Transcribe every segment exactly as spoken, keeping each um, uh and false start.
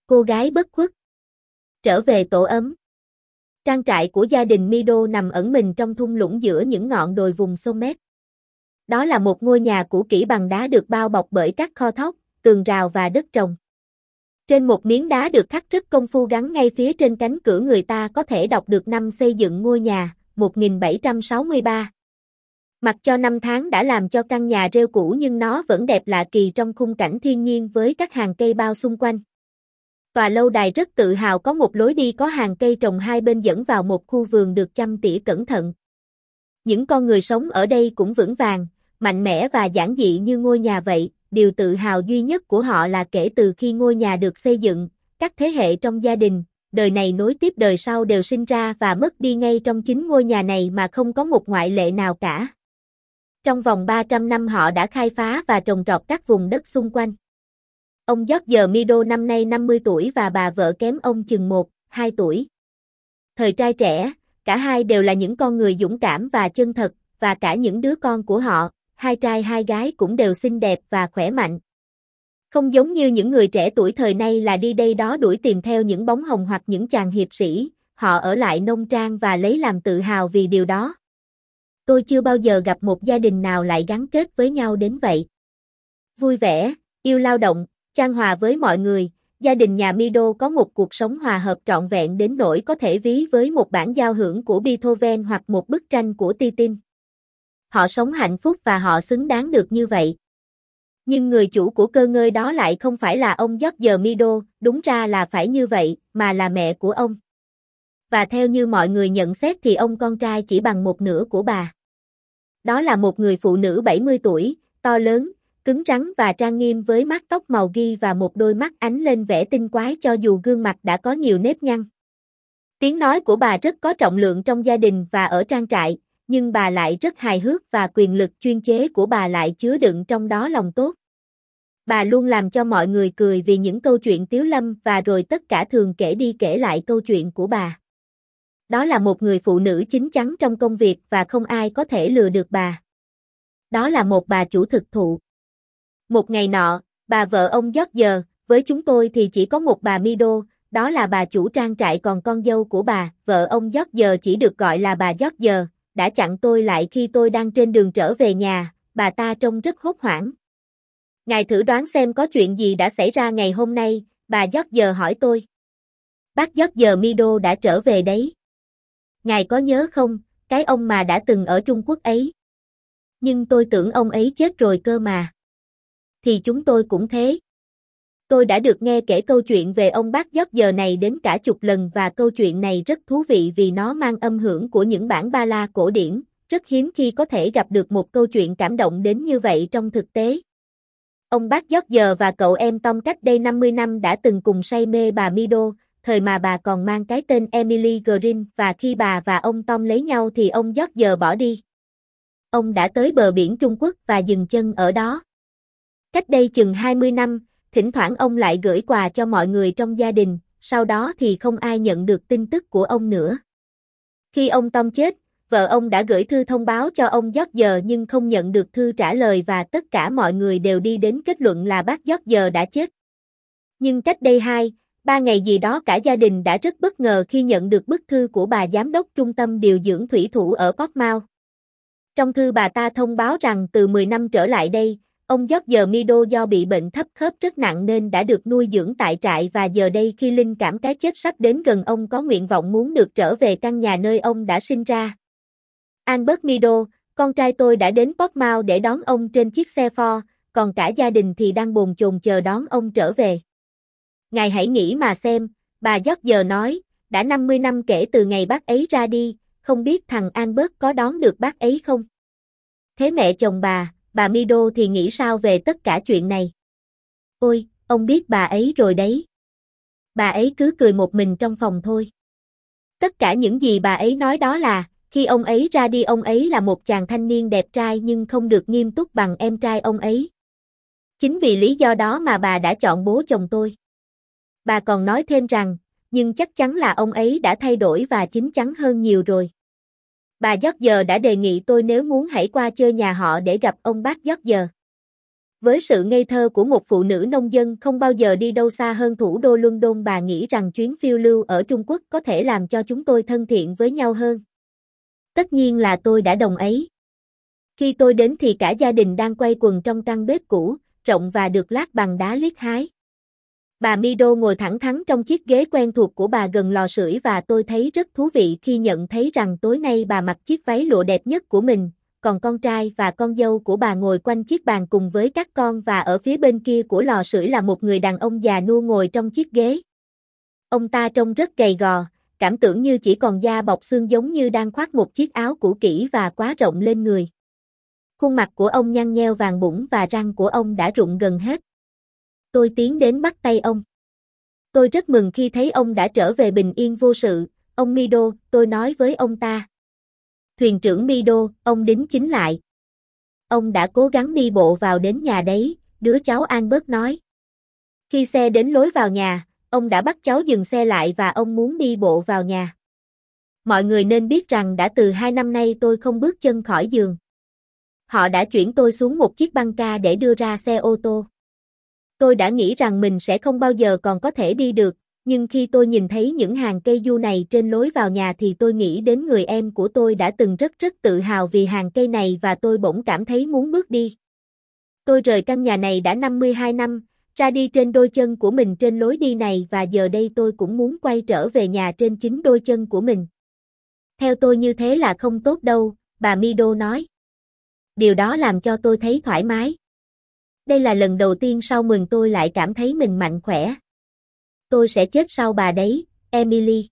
cô gái bất khuất. Trở về tổ ấm. Trang trại của gia đình Mido nằm ẩn mình trong thung lũng giữa những ngọn đồi vùng Somet. Đó là một ngôi nhà cũ kỹ bằng đá được bao bọc bởi các kho thóc, tường rào và đất trồng. Trên một miếng đá được khắc rất công phu gắn ngay phía trên cánh cửa, người ta có thể đọc được năm xây dựng ngôi nhà, một nghìn bảy trăm sáu mươi ba. Mặc cho năm tháng đã làm cho căn nhà rêu cũ nhưng nó vẫn đẹp lạ kỳ trong khung cảnh thiên nhiên với các hàng cây bao xung quanh. Tòa lâu đài rất tự hào có một lối đi có hàng cây trồng hai bên dẫn vào một khu vườn được chăm tỉa cẩn thận. Những con người sống ở đây cũng vững vàng, mạnh mẽ và giản dị như ngôi nhà vậy. Điều tự hào duy nhất của họ là kể từ khi ngôi nhà được xây dựng, các thế hệ trong gia đình, đời này nối tiếp đời sau đều sinh ra và mất đi ngay trong chính ngôi nhà này mà không có một ngoại lệ nào cả. Trong vòng ba trăm năm họ đã khai phá và trồng trọt các vùng đất xung quanh. Ông George Mido năm nay năm mươi tuổi và bà vợ kém ông chừng một, hai tuổi. Thời trai trẻ, cả hai đều là những con người dũng cảm và chân thật, và cả những đứa con của họ, hai trai hai gái cũng đều xinh đẹp và khỏe mạnh. Không giống như những người trẻ tuổi thời nay là đi đây đó đuổi tìm theo những bóng hồng hoặc những chàng hiệp sĩ, họ ở lại nông trang và lấy làm tự hào vì điều đó. Tôi chưa bao giờ gặp một gia đình nào lại gắn kết với nhau đến vậy. Vui vẻ, yêu lao động, chan hòa với mọi người, gia đình nhà Mido có một cuộc sống hòa hợp trọn vẹn đến nỗi có thể ví với một bản giao hưởng của Beethoven hoặc một bức tranh của Titian. Họ sống hạnh phúc và họ xứng đáng được như vậy. Nhưng người chủ của cơ ngơi đó lại không phải là ông George Mido, đúng ra là phải như vậy, mà là mẹ của ông. Và theo như mọi người nhận xét thì ông con trai chỉ bằng một nửa của bà. Đó là một người phụ nữ bảy mươi tuổi, to lớn, cứng rắn và trang nghiêm với mái tóc màu ghi và một đôi mắt ánh lên vẻ tinh quái cho dù gương mặt đã có nhiều nếp nhăn. Tiếng nói của bà rất có trọng lượng trong gia đình và ở trang trại, nhưng bà lại rất hài hước và quyền lực chuyên chế của bà lại chứa đựng trong đó lòng tốt. Bà luôn làm cho mọi người cười vì những câu chuyện tiếu lâm và rồi tất cả thường kể đi kể lại câu chuyện của bà. Đó là một người phụ nữ chín chắn trong công việc và không ai có thể lừa được bà. Đó là một bà chủ thực thụ. Một ngày nọ, bà vợ ông George, với chúng tôi thì chỉ có một bà Mido, đó là bà chủ trang trại, còn con dâu của bà, vợ ông George chỉ được gọi là bà George, đã chặn tôi lại khi tôi đang trên đường trở về nhà, bà ta trông rất hốt hoảng. Ngài thử đoán xem có chuyện gì đã xảy ra ngày hôm nay, bà George hỏi tôi. Bác George Mido đã trở về đấy. Ngài có nhớ không, cái ông mà đã từng ở Trung Quốc ấy. Nhưng tôi tưởng ông ấy chết rồi cơ mà. Thì chúng tôi cũng thế. Tôi đã được nghe kể câu chuyện về ông bác George này đến cả chục lần và câu chuyện này rất thú vị vì nó mang âm hưởng của những bản ba la cổ điển, rất hiếm khi có thể gặp được một câu chuyện cảm động đến như vậy trong thực tế. Ông bác George và cậu em Tom cách đây năm mươi năm đã từng cùng say mê bà Mido, thời mà bà còn mang cái tên Emily Green, và khi bà và ông Tom lấy nhau thì ông George bỏ đi. Ông đã tới bờ biển Trung Quốc và dừng chân ở đó. Cách đây chừng hai mươi năm, thỉnh thoảng ông lại gửi quà cho mọi người trong gia đình, sau đó thì không ai nhận được tin tức của ông nữa. Khi ông Tom chết, vợ ông đã gửi thư thông báo cho ông George nhưng không nhận được thư trả lời và tất cả mọi người đều đi đến kết luận là bác George đã chết. Nhưng cách đây hai, ba ngày gì đó cả gia đình đã rất bất ngờ khi nhận được bức thư của bà giám đốc trung tâm điều dưỡng thủy thủ ở Portsmouth. Trong thư bà ta thông báo rằng từ mười năm trở lại đây, ông George Mido do bị bệnh thấp khớp rất nặng nên đã được nuôi dưỡng tại trại và giờ đây khi linh cảm cái chết sắp đến gần ông có nguyện vọng muốn được trở về căn nhà nơi ông đã sinh ra. Albert Mido, con trai tôi đã đến Portsmouth để đón ông trên chiếc xe Ford, còn cả gia đình thì đang bồn chồn chờ đón ông trở về. Ngài hãy nghĩ mà xem, bà George nói, đã năm mươi năm kể từ ngày bác ấy ra đi, không biết thằng Albert có đón được bác ấy không? Thế mẹ chồng bà, bà Mido thì nghĩ sao về tất cả chuyện này? Ôi, ông biết bà ấy rồi đấy. Bà ấy cứ cười một mình trong phòng thôi. Tất cả những gì bà ấy nói đó là, khi ông ấy ra đi ông ấy là một chàng thanh niên đẹp trai nhưng không được nghiêm túc bằng em trai ông ấy. Chính vì lý do đó mà bà đã chọn bố chồng tôi. Bà còn nói thêm rằng, nhưng chắc chắn là ông ấy đã thay đổi và chín chắn hơn nhiều rồi. Bà George đã đề nghị tôi nếu muốn hãy qua chơi nhà họ để gặp ông bác George. Với sự ngây thơ của một phụ nữ nông dân không bao giờ đi đâu xa hơn thủ đô London, bà nghĩ rằng chuyến phiêu lưu ở Trung Quốc có thể làm cho chúng tôi thân thiện với nhau hơn. Tất nhiên là tôi đã đồng ý. Khi tôi đến thì cả gia đình đang quay quần trong căn bếp cũ, rộng và được lát bằng đá liếc hái. Bà Mido ngồi thẳng thắn trong chiếc ghế quen thuộc của bà gần lò sưởi và tôi thấy rất thú vị khi nhận thấy rằng tối nay bà mặc chiếc váy lụa đẹp nhất của mình, còn con trai và con dâu của bà ngồi quanh chiếc bàn cùng với các con và ở phía bên kia của lò sưởi là một người đàn ông già nua ngồi trong chiếc ghế. Ông ta trông rất gầy gò, cảm tưởng như chỉ còn da bọc xương giống như đang khoác một chiếc áo cũ kỹ và quá rộng lên người. Khuôn mặt của ông nhăn nheo vàng bụng và răng của ông đã rụng gần hết. Tôi tiến đến bắt tay ông. Tôi rất mừng khi thấy ông đã trở về bình yên vô sự. Ông Mido, tôi nói với ông ta. Thuyền trưởng Mido, ông đính chính lại. Ông đã cố gắng đi bộ vào đến nhà đấy, đứa cháu Albert nói. Khi xe đến lối vào nhà, ông đã bắt cháu dừng xe lại và ông muốn đi bộ vào nhà. Mọi người nên biết rằng đã từ hai năm nay tôi không bước chân khỏi giường. Họ đã chuyển tôi xuống một chiếc băng ca để đưa ra xe ô tô. Tôi đã nghĩ rằng mình sẽ không bao giờ còn có thể đi được, nhưng khi tôi nhìn thấy những hàng cây du này trên lối vào nhà thì tôi nghĩ đến người em của tôi đã từng rất rất tự hào vì hàng cây này và tôi bỗng cảm thấy muốn bước đi. Tôi rời căn nhà này đã năm mươi hai năm, ra đi trên đôi chân của mình trên lối đi này và giờ đây tôi cũng muốn quay trở về nhà trên chính đôi chân của mình. Theo tôi như thế là không tốt đâu, bà Mido nói. Điều đó làm cho tôi thấy thoải mái. Đây là lần đầu tiên sau mừng tôi lại cảm thấy mình mạnh khỏe. Tôi sẽ chết sau bà đấy, Emily.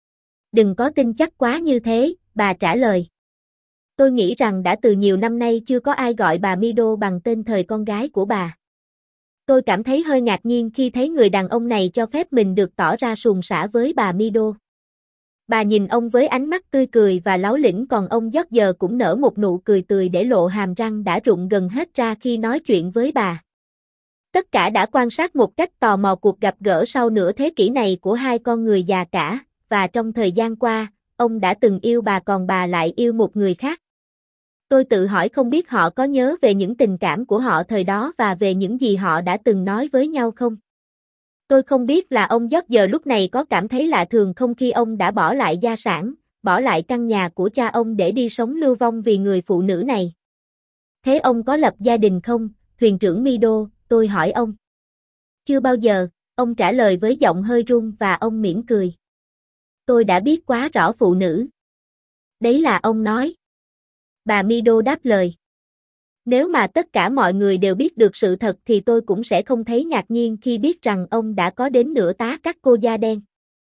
Đừng có tin chắc quá như thế, bà trả lời. Tôi nghĩ rằng đã từ nhiều năm nay chưa có ai gọi bà Mido bằng tên thời con gái của bà. Tôi cảm thấy hơi ngạc nhiên khi thấy người đàn ông này cho phép mình được tỏ ra suồng sã với bà Mido. Bà nhìn ông với ánh mắt tươi cười và láu lĩnh, còn ông George cũng nở một nụ cười tươi để lộ hàm răng đã rụng gần hết ra khi nói chuyện với bà. Tất cả đã quan sát một cách tò mò cuộc gặp gỡ sau nửa thế kỷ này của hai con người già cả, và trong thời gian qua, ông đã từng yêu bà còn bà lại yêu một người khác. Tôi tự hỏi không biết họ có nhớ về những tình cảm của họ thời đó và về những gì họ đã từng nói với nhau không? Tôi không biết là ông George lúc này có cảm thấy lạ thường không khi ông đã bỏ lại gia sản, bỏ lại căn nhà của cha ông để đi sống lưu vong vì người phụ nữ này. Thế ông có lập gia đình không, thuyền trưởng Mido, tôi hỏi ông. Chưa bao giờ, ông trả lời với giọng hơi run và ông mỉm cười. Tôi đã biết quá rõ phụ nữ. Đấy là ông nói. Bà Mido đáp lời. Nếu mà tất cả mọi người đều biết được sự thật thì tôi cũng sẽ không thấy ngạc nhiên khi biết rằng ông đã có đến nửa tá các cô da đen.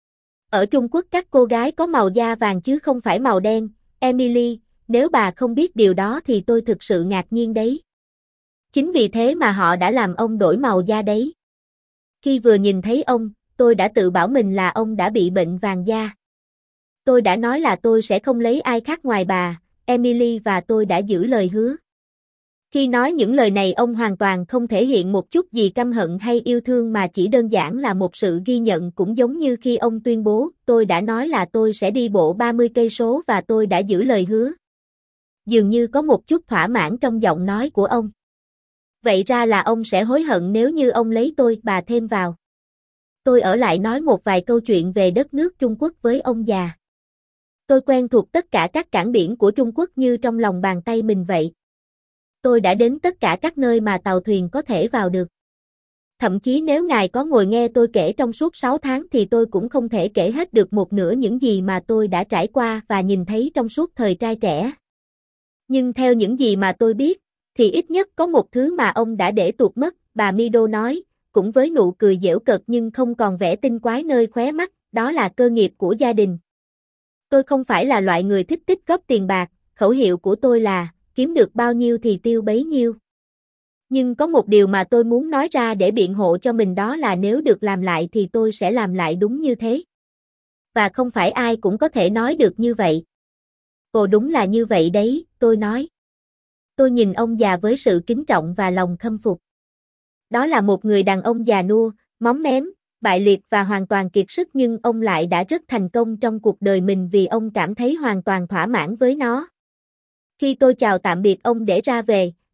Ở Trung Quốc các cô gái có màu da vàng chứ không phải màu đen, Emily, nếu bà không biết điều đó thì tôi thực sự ngạc nhiên đấy. Chính vì thế mà họ đã làm ông đổi màu da đấy. Khi vừa nhìn thấy ông, tôi đã tự bảo mình là ông đã bị bệnh vàng da. Tôi đã nói là tôi sẽ không lấy ai khác ngoài bà, Emily, và tôi đã giữ lời hứa. Khi nói những lời này ông hoàn toàn không thể hiện một chút gì căm hận hay yêu thương mà chỉ đơn giản là một sự ghi nhận, cũng giống như khi ông tuyên bố tôi đã nói là tôi sẽ đi bộ ba mươi cây số và tôi đã giữ lời hứa. Dường như có một chút thỏa mãn trong giọng nói của ông. Vậy ra là ông sẽ hối hận nếu như ông lấy tôi, bà thêm vào. Tôi ở lại nói một vài câu chuyện về đất nước Trung Quốc với ông già. Tôi quen thuộc tất cả các cảng biển của Trung Quốc như trong lòng bàn tay mình vậy. Tôi đã đến tất cả các nơi mà tàu thuyền có thể vào được. Thậm chí nếu ngài có ngồi nghe tôi kể trong suốt sáu tháng thì tôi cũng không thể kể hết được một nửa những gì mà tôi đã trải qua và nhìn thấy trong suốt thời trai trẻ. Nhưng theo những gì mà tôi biết, thì ít nhất có một thứ mà ông đã để tuột mất, bà Mido nói, cũng với nụ cười giễu cợt nhưng không còn vẻ tinh quái nơi khóe mắt, đó là cơ nghiệp của gia đình. Tôi không phải là loại người thích tích góp tiền bạc, khẩu hiệu của tôi là, kiếm được bao nhiêu thì tiêu bấy nhiêu. Nhưng có một điều mà tôi muốn nói ra để biện hộ cho mình, đó là nếu được làm lại thì tôi sẽ làm lại đúng như thế. Và không phải ai cũng có thể nói được như vậy. Ồ, đúng là như vậy đấy, tôi nói. Tôi nhìn ông già với sự kính trọng và lòng khâm phục. Đó là một người đàn ông già nua, móm mém, bại liệt và hoàn toàn kiệt sức, nhưng ông lại đã rất thành công trong cuộc đời mình vì ông cảm thấy hoàn toàn thỏa mãn với nó. Khi tôi chào tạm biệt ông để ra về,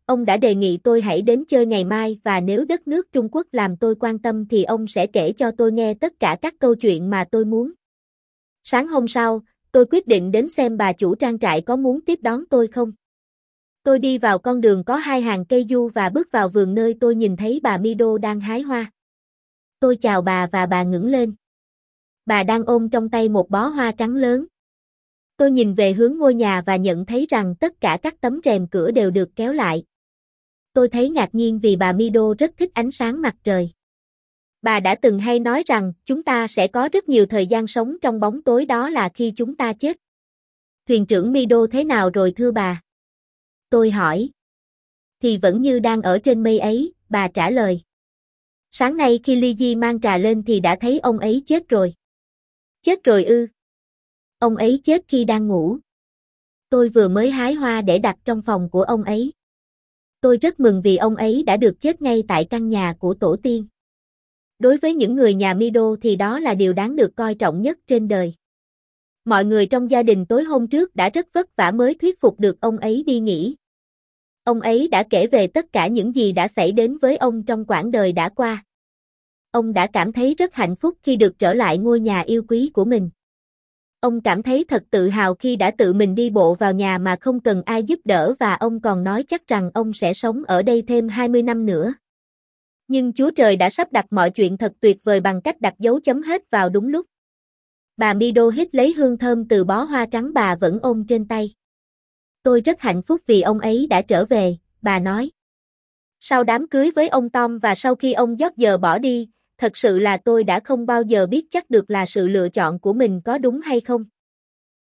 Ông đã đề nghị tôi hãy đến chơi ngày mai và nếu đất nước Trung Quốc làm tôi quan tâm thì ông sẽ kể cho tôi nghe tất cả các câu chuyện mà tôi muốn. Sáng hôm sau, tôi quyết định đến xem bà chủ trang trại có muốn tiếp đón tôi không. Tôi đi vào con đường có hai hàng cây du và bước vào vườn nơi tôi nhìn thấy bà Mido đang hái hoa. Tôi chào bà và bà ngẩng lên. Bà đang ôm trong tay một bó hoa trắng lớn. Tôi nhìn về hướng ngôi nhà và nhận thấy rằng tất cả các tấm rèm cửa đều được kéo lại. Tôi thấy ngạc nhiên vì bà Mido rất thích ánh sáng mặt trời. Bà đã từng hay nói rằng chúng ta sẽ có rất nhiều thời gian sống trong bóng tối, đó là khi chúng ta chết. Thuyền trưởng Mido thế nào rồi thưa bà? Tôi hỏi. Thì vẫn như đang ở trên mây ấy, bà trả lời. Sáng nay khi Liji mang trà lên thì đã thấy ông ấy chết rồi. Chết rồi ư? Ông ấy chết khi đang ngủ. Tôi vừa mới hái hoa để đặt trong phòng của ông ấy. Tôi rất mừng vì ông ấy đã được chết ngay tại căn nhà của tổ tiên. Đối với những người nhà Mido thì đó là điều đáng được coi trọng nhất trên đời. Mọi người trong gia đình tối hôm trước đã rất vất vả mới thuyết phục được ông ấy đi nghỉ. Ông ấy đã kể về tất cả những gì đã xảy đến với ông trong quãng đời đã qua. Ông đã cảm thấy rất hạnh phúc khi được trở lại ngôi nhà yêu quý của mình. Ông cảm thấy thật tự hào khi đã tự mình đi bộ vào nhà mà không cần ai giúp đỡ và ông còn nói chắc rằng ông sẽ sống ở đây thêm hai mươi năm nữa. Nhưng Chúa Trời đã sắp đặt mọi chuyện thật tuyệt vời bằng cách đặt dấu chấm hết vào đúng lúc. Bà Mido hít lấy hương thơm từ bó hoa trắng bà vẫn ôm trên tay. Tôi rất hạnh phúc vì ông ấy đã trở về, bà nói. Sau đám cưới với ông Tom và sau khi ông George bỏ đi, thật sự là tôi đã không bao giờ biết chắc được là sự lựa chọn của mình có đúng hay không.